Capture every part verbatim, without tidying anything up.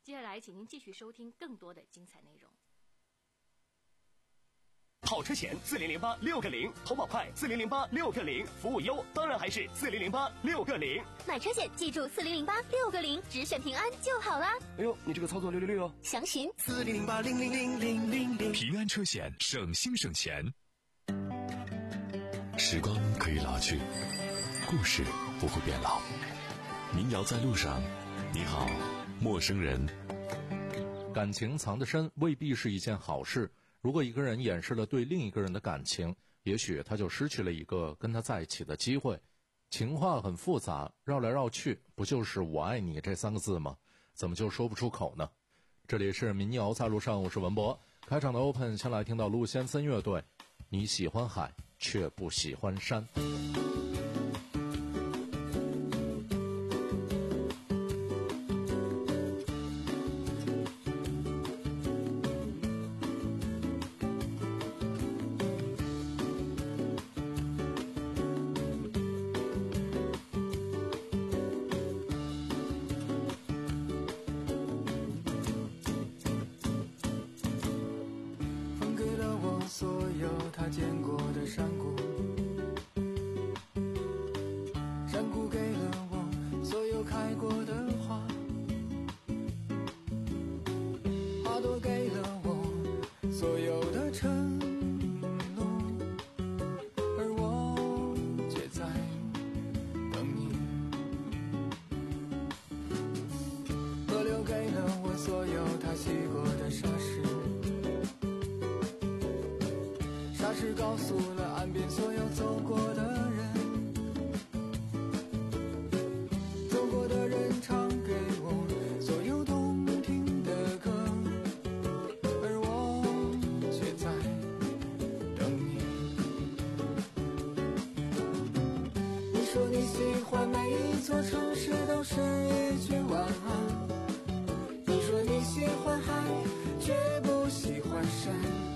接下来，请您继续收听更多的精彩内容。 跑车险四零零八六个零，投保快四零零八六个零，服务优当然还是四零零八六个零。 买车险记住四零零八六个零，只选平安就好啦。 哎呦，你这个操作六六六哦！ 详询四零零八零零零零零零。 平安车险，省心省钱。时光可以老去，故事不会变老。民谣在路上，你好，陌生人。 感情藏得深未必是一件好事。如果一个人掩饰了对另一个人的感情，也许他就失去了一个跟他在一起的机会。情话很复杂，绕来绕去，不就是我爱你这三个字吗？怎么就说不出口呢？这里是民谣在路上，我是文博。开场的 Open 先来听到陆先森乐队，你喜欢海却不喜欢山。 他见过的山谷，山谷给了我所有开过的花，花朵给了我所有的承诺，而我却在等你。河流给了我所有他洗过的沙石，沙石告诉了岸边所有走过的人，走过的人唱给我所有动听的歌，而我却在等你。你说你喜欢每一座城市都是一句晚安，你说你喜欢海却不喜欢山，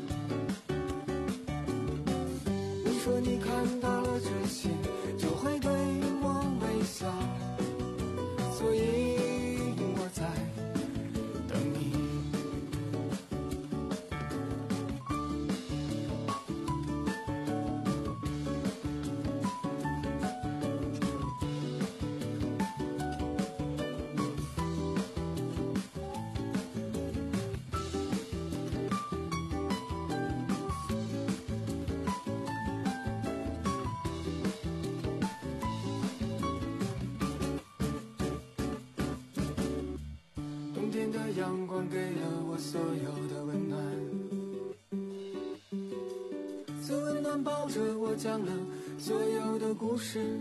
说你看到了这些就会对我微笑，所以我在等你。阳光给了我所有的温暖，最温暖抱着我讲了所有的故事，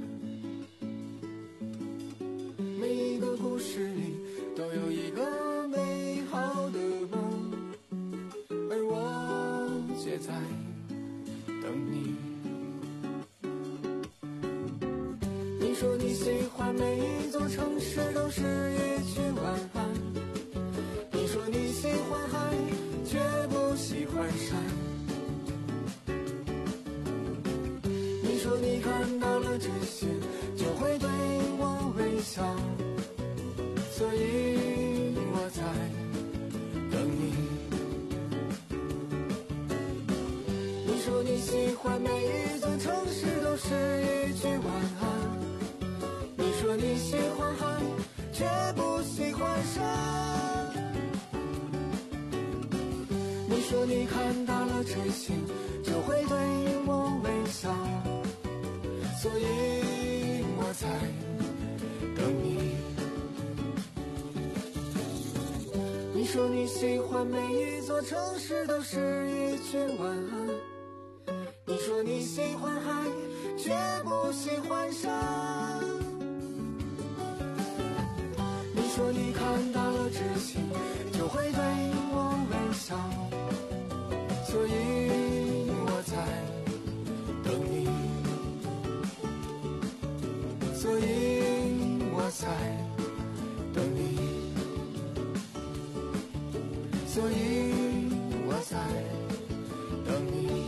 每一个故事里都有一个美好的梦，而我却在等你。你说你喜欢每一座城市都是一句晚安，你说你喜欢海却不喜欢山，你说你看到了这些就会对我微笑，所以我在等你。你说你喜欢每一座城市都是一句晚安，你说你喜欢海却不喜欢山，你说你看到了这些就会对我微笑，所以我才等你。你说你喜欢每一座城市都是一句晚安，你说你喜欢海却不喜欢山，你说你看到了这些就会对我微笑，所以我才等你，所以我才等你，所以我才等你，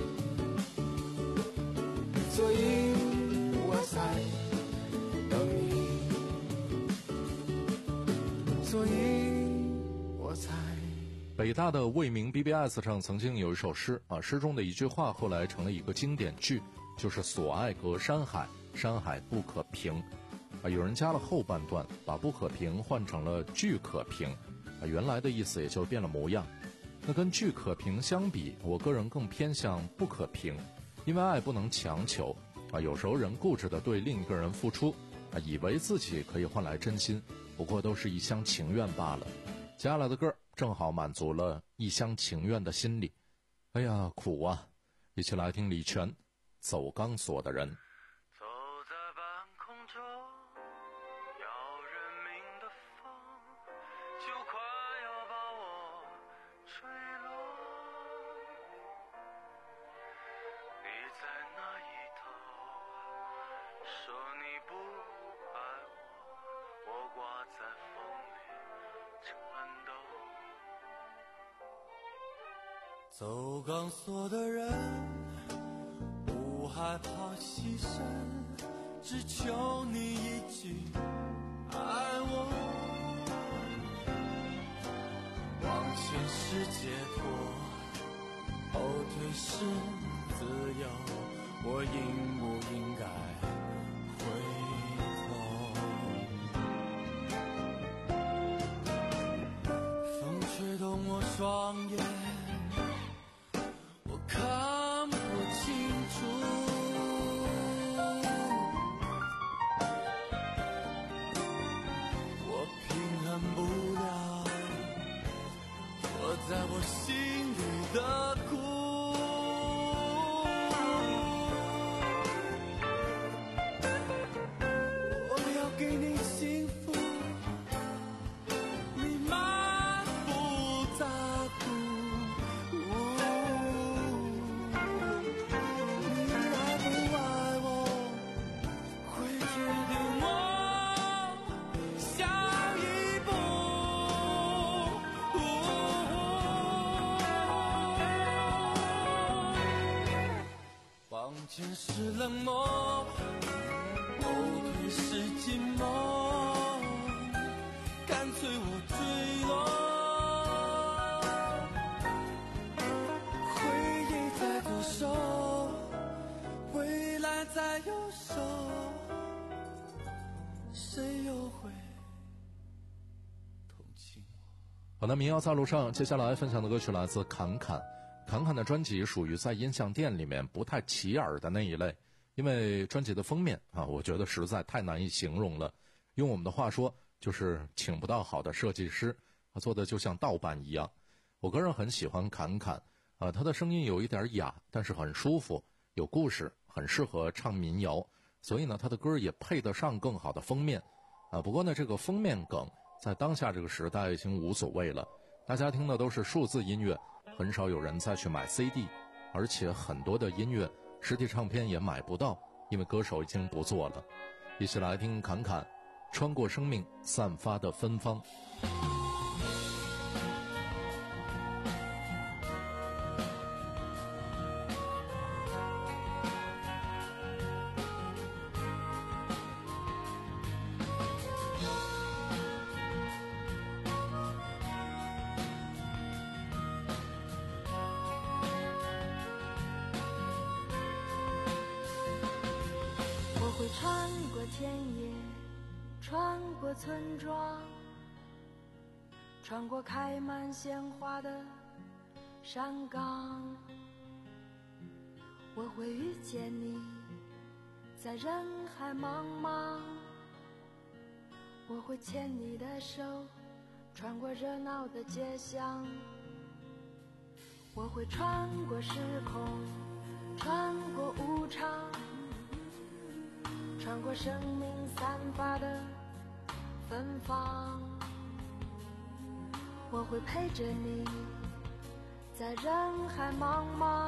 所以我才等你，所所以我才。 北大的未名 B B S 上曾经有一首诗啊，诗中的一句话后来成了一个经典句，就是所爱隔山海，山海不可平。啊，有人加了后半段，把不可平换成了俱可平，啊，原来的意思也就变了模样。那跟俱可平相比，我个人更偏向不可平，因为爱不能强求啊，有时候人固执的对另一个人付出啊，以为自己可以换来真心，不过都是一厢情愿罢了。接下来的歌正好满足了一厢情愿的心理。哎呀，苦啊！一起来听李泉《走钢索的人》。 走在半空中，要人命的风就快要把我吹落。你在那一头说你不爱我，我挂在风里颤抖。 走钢索的人不害怕牺牲，只求你一句爱我。往前是解脱，后退是自由，我应不应该回头？风吹动我双眼，我看不清楚。我平衡不了我在我心里的苦。我要给你幸福，你满不在乎。你爱不爱我，会决定我下一步。往前是冷漠，后退是寂寞，干脆我坠落。回忆在左手，未来在右手，谁又会同情我？ 好的，民谣在路上，接下来分享的歌曲来自侃侃。侃侃的专辑属于在音像店里面不太起耳的那一类，因为专辑的封面啊，我觉得实在太难以形容了。用我们的话说，就是请不到好的设计师，他做的就像盗版一样。我个人很喜欢侃侃啊，他的声音有一点哑，但是很舒服，有故事，很适合唱民谣，所以呢，他的歌也配得上更好的封面啊。不过呢，这个封面梗在当下这个时代已经无所谓了，大家听的都是数字音乐。很少有人再去买 C D， 而且很多的音乐实体唱片也买不到，因为歌手已经不做了。一起来听侃侃穿过生命散发的芬芳。 我会穿过田野，穿过村庄，穿过开满鲜花的山岗。我会遇见你，在人海茫茫。我会牵你的手，穿过热闹的街巷。我会穿过时空，穿过无常，穿过生命散发的芬芳。我会陪着你，在人海茫茫。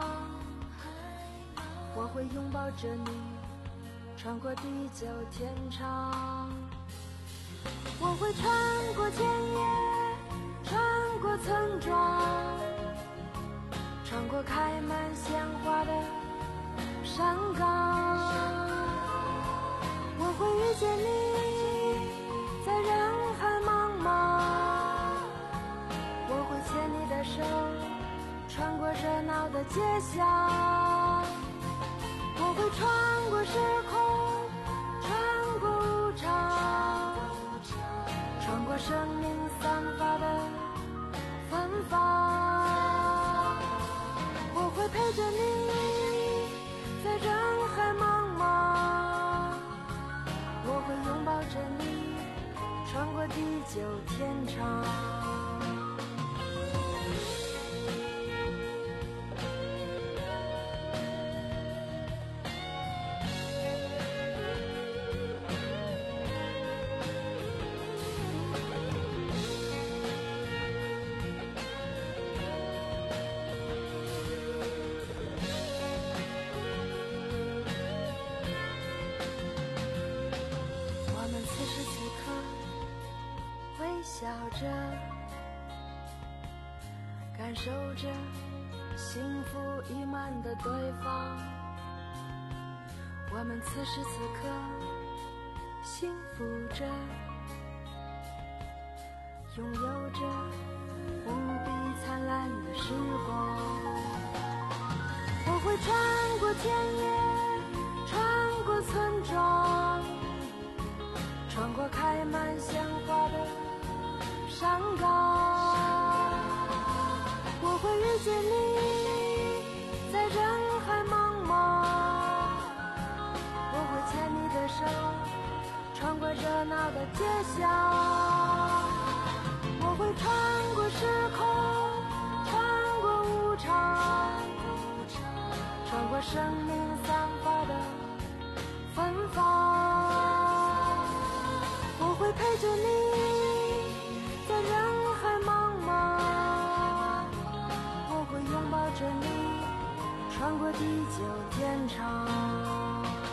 我会拥抱着你，穿过地久天长。我会穿过田野，穿过村庄，穿过开满鲜花的山岗。我会遇见你，在人海茫茫。 街巷，我会穿过时空，穿过无常，穿过生命散发的芬芳，我会陪着你在人海茫茫，我会拥抱着你穿过地久天长。笑着，感受着幸福溢满的对方，我们此时此刻幸福着，拥有着无比灿烂的时光。我会穿过田野，穿过村庄，穿过开满鲜花的山岗，我会遇见你在人海茫茫，我会牵你的手穿过热闹的街巷，我会穿过时空，穿过无常，穿过生命散发的芬芳，我会陪着你在人海茫茫，我会拥抱着你穿过地久天长。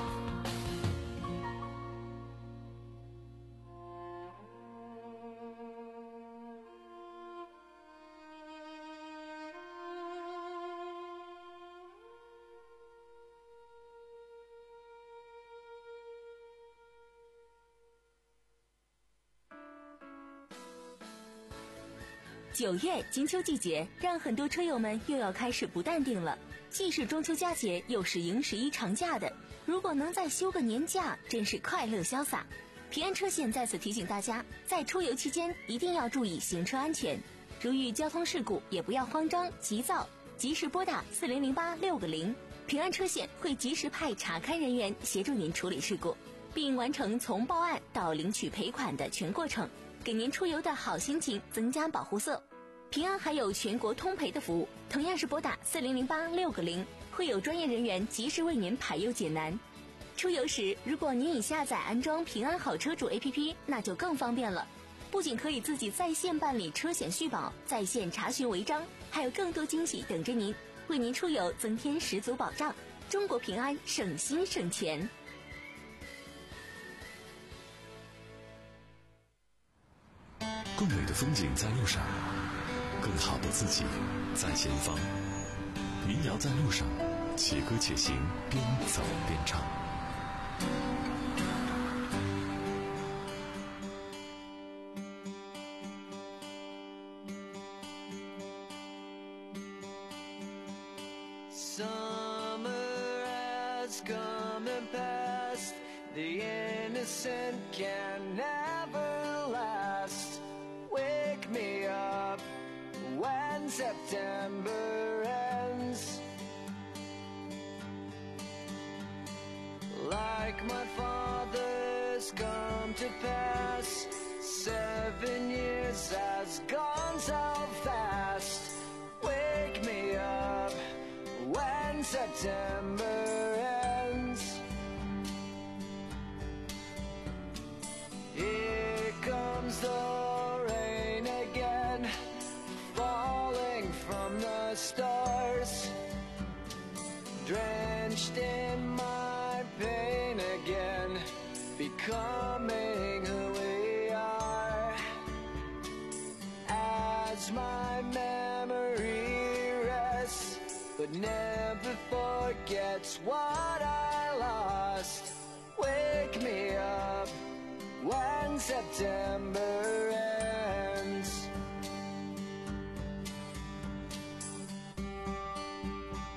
九月金秋季节，让很多车友们又要开始不淡定了。既是中秋佳节，又是迎十一长假的，如果能再休个年假，真是快乐潇洒。平安车险在此提醒大家，在出游期间一定要注意行车安全，如遇交通事故也不要慌张急躁，及时拨打四零零八六个零，平安车险会及时派查勘人员协助您处理事故，并完成从报案到领取赔款的全过程，给您出游的好心情增加保护色。平安还有全国通赔的服务，同样是拨打四零零八六个零，会有专业人员及时为您排忧解难。出游时，如果您已下载安装平安好车主 A P P， 那就更方便了。不仅可以自己在线办理车险续保，在线查询违章，还有更多惊喜等着您，为您出游增添十足保障。中国平安，省心省钱。 更美的风景在路上，更好的自己在前方。民谣在路上，且歌且行，边走边唱。 Summer has come and passed, the innocent can never last. Wake me up when September ends. Like my father's come to pass, seven years has gone so fast. Wake me up when September ends. Here comes the rain again, falling from the stars, drenched in my pain again, becoming who we are. As my memory rests, but never forgets what I lost. Wake me up when September ends.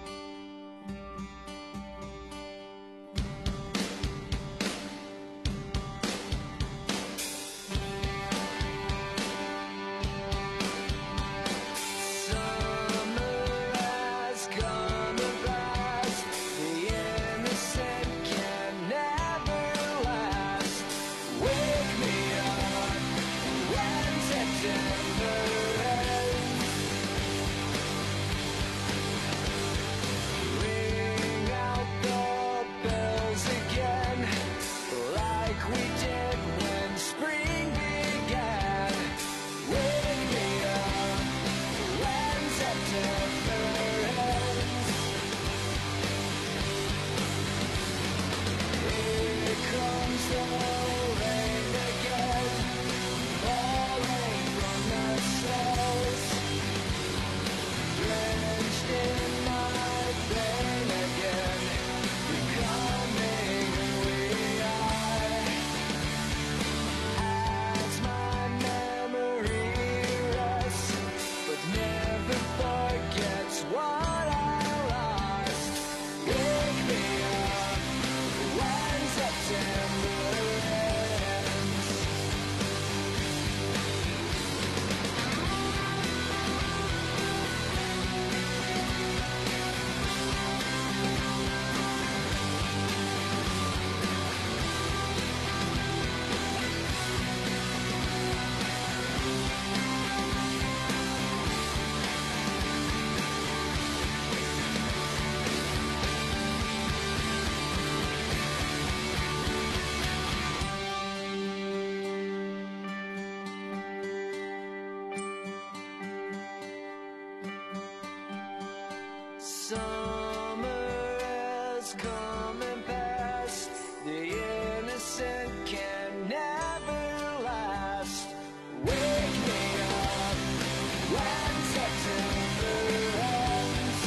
summer has come and passed. The innocent can never last. Wake me up when September ends.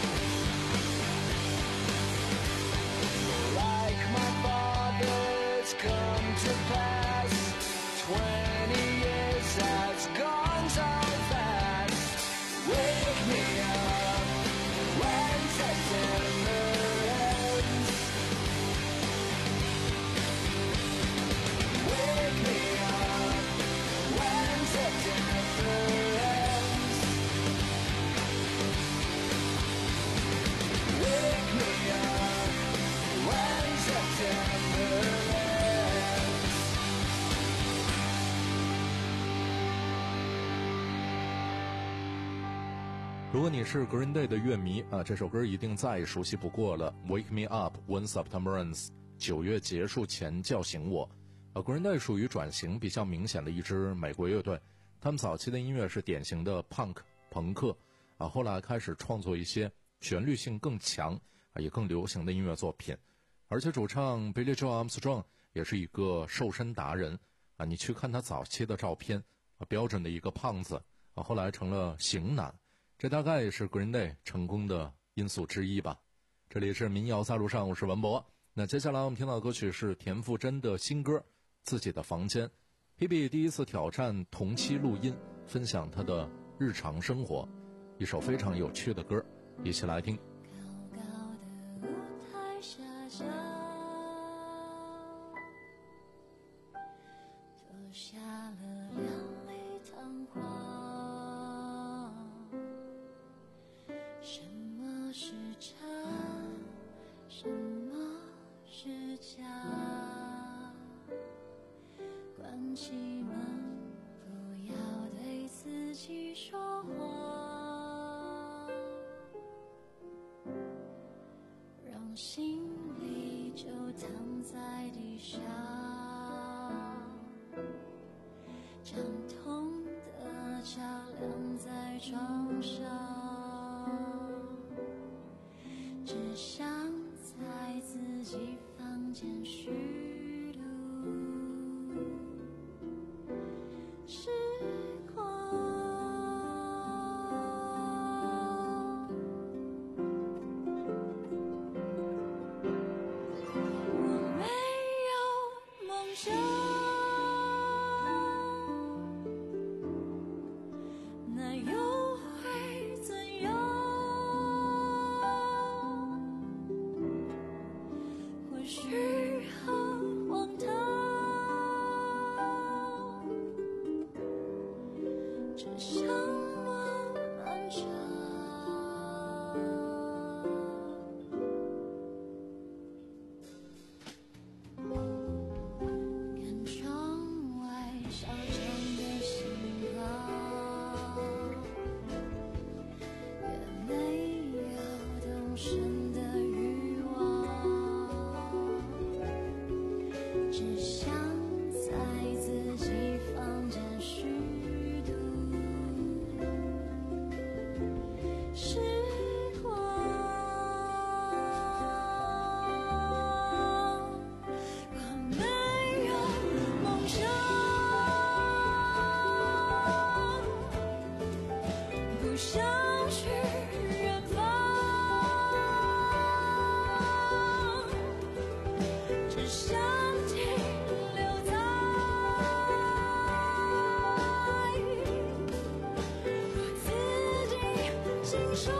Like my father's come to pass. Twenty years has gone so fast. Wake me up when September ends. Wake me up when September ends. Wake me up when September ends. 如果你是 Green Day 的乐迷啊，这首歌一定再熟悉不过了。Wake me up when September ends， 九月结束前叫醒我。啊 ，Green Day 属于转型比较明显的一支美国乐队，他们早期的音乐是典型的 punk 朋克啊，后来开始创作一些旋律性更强啊也更流行的音乐作品，而且主唱 Billy Joe Armstrong 也是一个瘦身达人啊，你去看他早期的照片啊，标准的一个胖子啊，后来成了型男。这大概也是 Green Day 成功的因素之一吧。这里是民谣在路上，我是文博。那接下来我们听到的歌曲是田馥甄的新歌《自己的房间》。Hebe 第一次挑战同期录音，分享她的日常生活，一首非常有趣的歌，一起来听。 高高的舞台下下，坐下了两杯糖花。什么是真，什么是假？关起门，不要对自己说谎，让心里就躺在地上，将痛的脚晾在床上。只想在自己房间虚度时光。我没有梦想，那又会怎样？或许很荒唐，只想慢慢长。看窗外小城的星光，也没有动身的欲望，只想在自己房间虚度时光。我没有梦想，不想去远方，只想停留在我自己心上。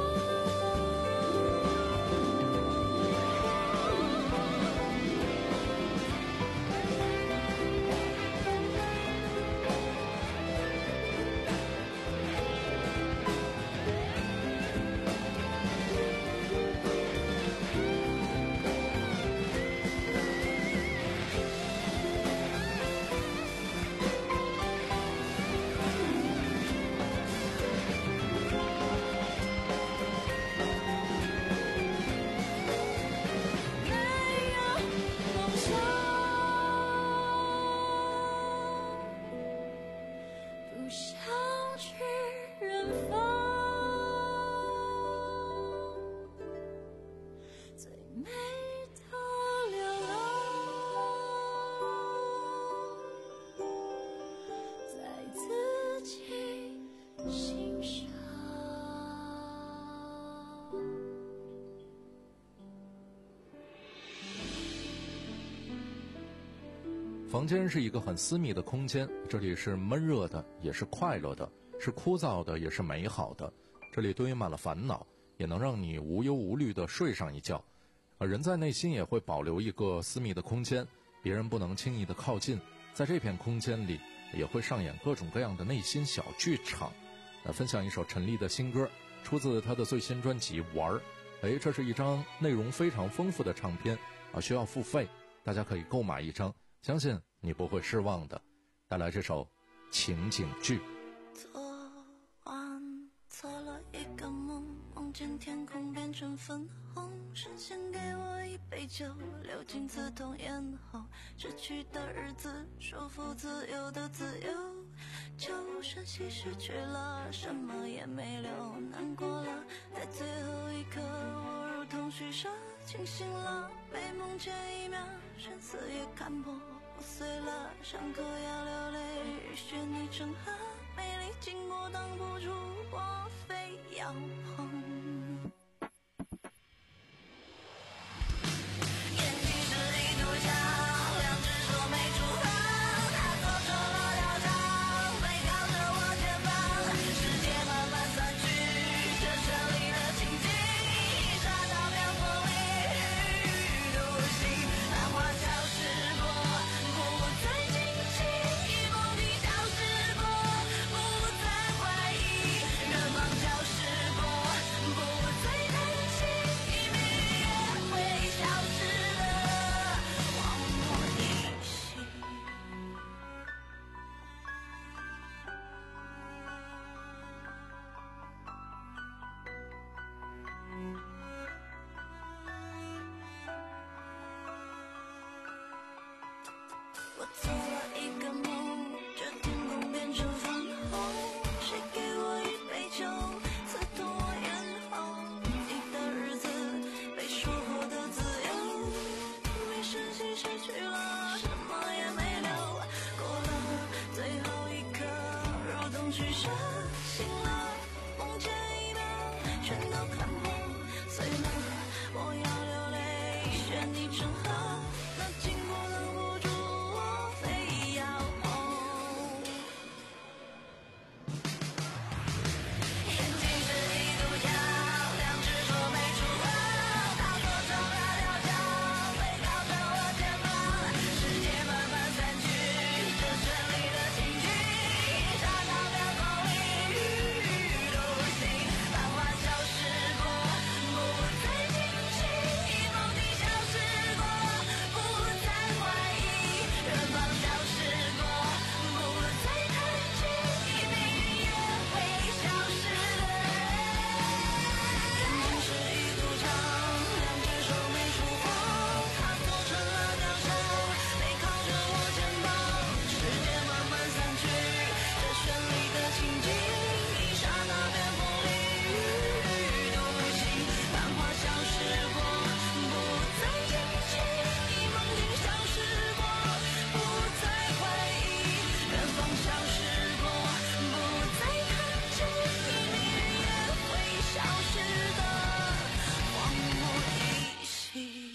房间是一个很私密的空间，这里是闷热的，也是快乐的，是枯燥的，也是美好的。这里堆满了烦恼，也能让你无忧无虑地睡上一觉。而人在内心也会保留一个私密的空间，别人不能轻易的靠近，在这片空间里也会上演各种各样的内心小剧场。来分享一首陈粒的新歌，出自他的最新专辑《玩儿》。哎，这是一张内容非常丰富的唱片啊，需要付费，大家可以购买一张，相信你不会失望的。带来这首情景剧。 昨晚做了一个梦，梦见天空变成粉红，神仙给我一杯酒，流进刺痛咽喉，逝去的日子，说服自由的自由，悄无声息失去了，什么也没留，难过了，在最后一刻，我如同虚设，清醒了，美梦前一秒，生死也看破，破碎了，伤口要流泪，雨雪你成河，美丽经过挡不住，我非要碰。我做了一个梦，这天空变成粉红，谁给我一杯酒，刺痛我咽喉，你的日子被说破的自由，没声息失去了，什么也没留，过了最后一刻，如同取舍，醒了，梦前一秒，全都看破，碎了，我要流泪，选你成河，那经过挡不住，非要碰。眼睛是一堵墙，两只手没触碰，它做成了雕像，背靠着我肩膀，世界慢慢散去，这绚丽的情景，一刹那秒空里，雨雨独行，繁华消失过，不再惊奇，梦境消失过，不再怀疑，远方消失过，不再叹气，命运也会消失的。眼睛是一堵墙，两只手没触碰，它做成了雕像，背靠着我肩膀，世界慢慢散去，这绚丽的情景，一刹那变风里，雨雨独行，繁华消失过，不再惊奇，梦境消失过，不再怀疑，远方消失过，不再叹气，命运也会消失的，荒漠一息。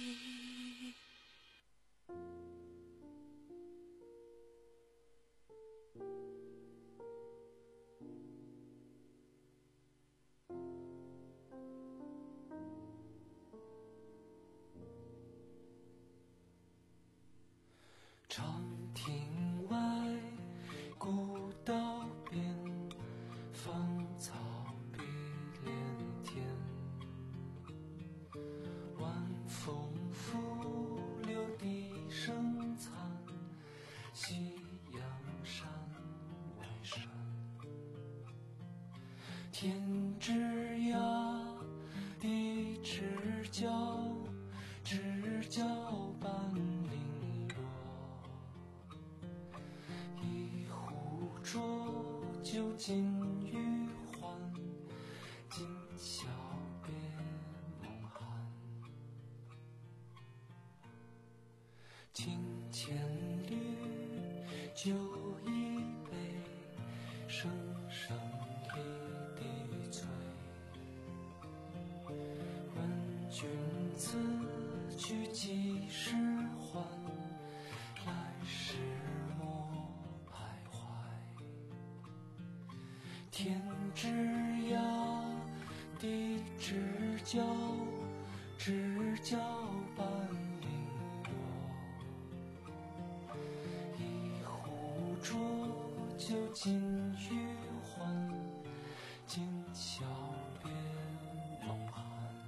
长亭外，古道边，芳草碧连天。晚风拂柳笛声残，夕阳山外山。天之涯，地之角，知交半零落。一壶浊酒尽余欢，今宵别梦寒。清浅绿，酒一杯，声声离滴催。问君此去几时还？来时天之涯，地之角，知交半零落。一壶浊酒尽余欢，今宵别梦寒。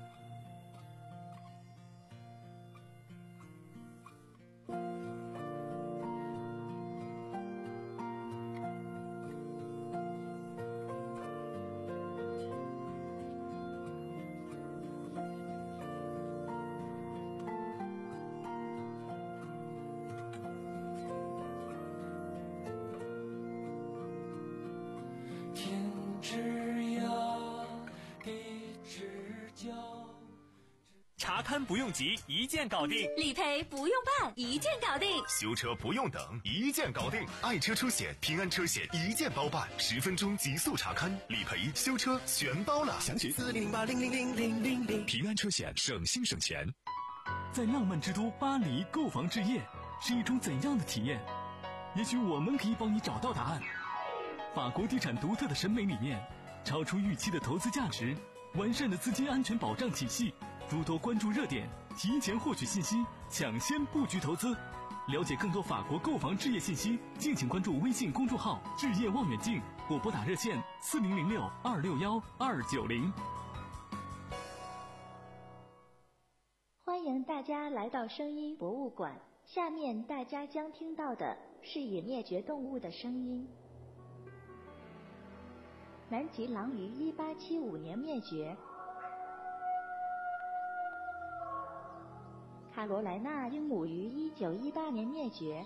天之涯，地之角。 查勘不用急，一键搞定； 理赔不用办，一键搞定； 修车不用等，一键搞定。爱车车险、平安车险一键包办，十分钟极速查勘、理赔、修车全包了。详询四零零八零零零零零零。平安车险，省心省钱。 在浪漫之都巴黎购房置业是一种怎样的体验？也许我们可以帮你找到答案。法国地产独特的审美理念，超出预期的投资价值，完善的资金安全保障体系，诸多关注热点，提前获取信息，抢先布局投资。了解更多法国购房置业信息，敬请关注微信公众号“置业望远镜”或拨打热线四零零六二六幺二九零。 欢迎大家来到声音博物馆，下面大家将听到的是已灭绝动物的声音。南极狼于一八七五年灭绝，卡罗莱纳鹦鹉于一九一八年灭绝，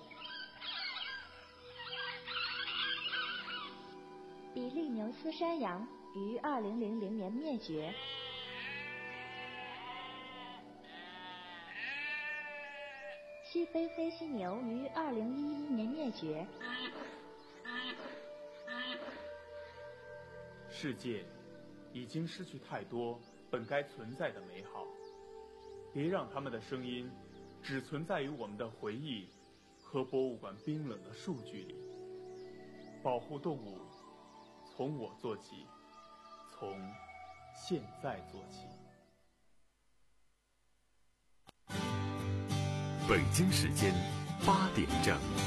比利牛斯山羊于二零零零年灭绝，西非黑犀牛于二零一一年灭绝。 世界已经失去太多本该存在的美好，别让他们的声音只存在于我们的回忆和博物馆冰冷的数据里。保护动物，从我做起，从现在做起。 北京时间八点整。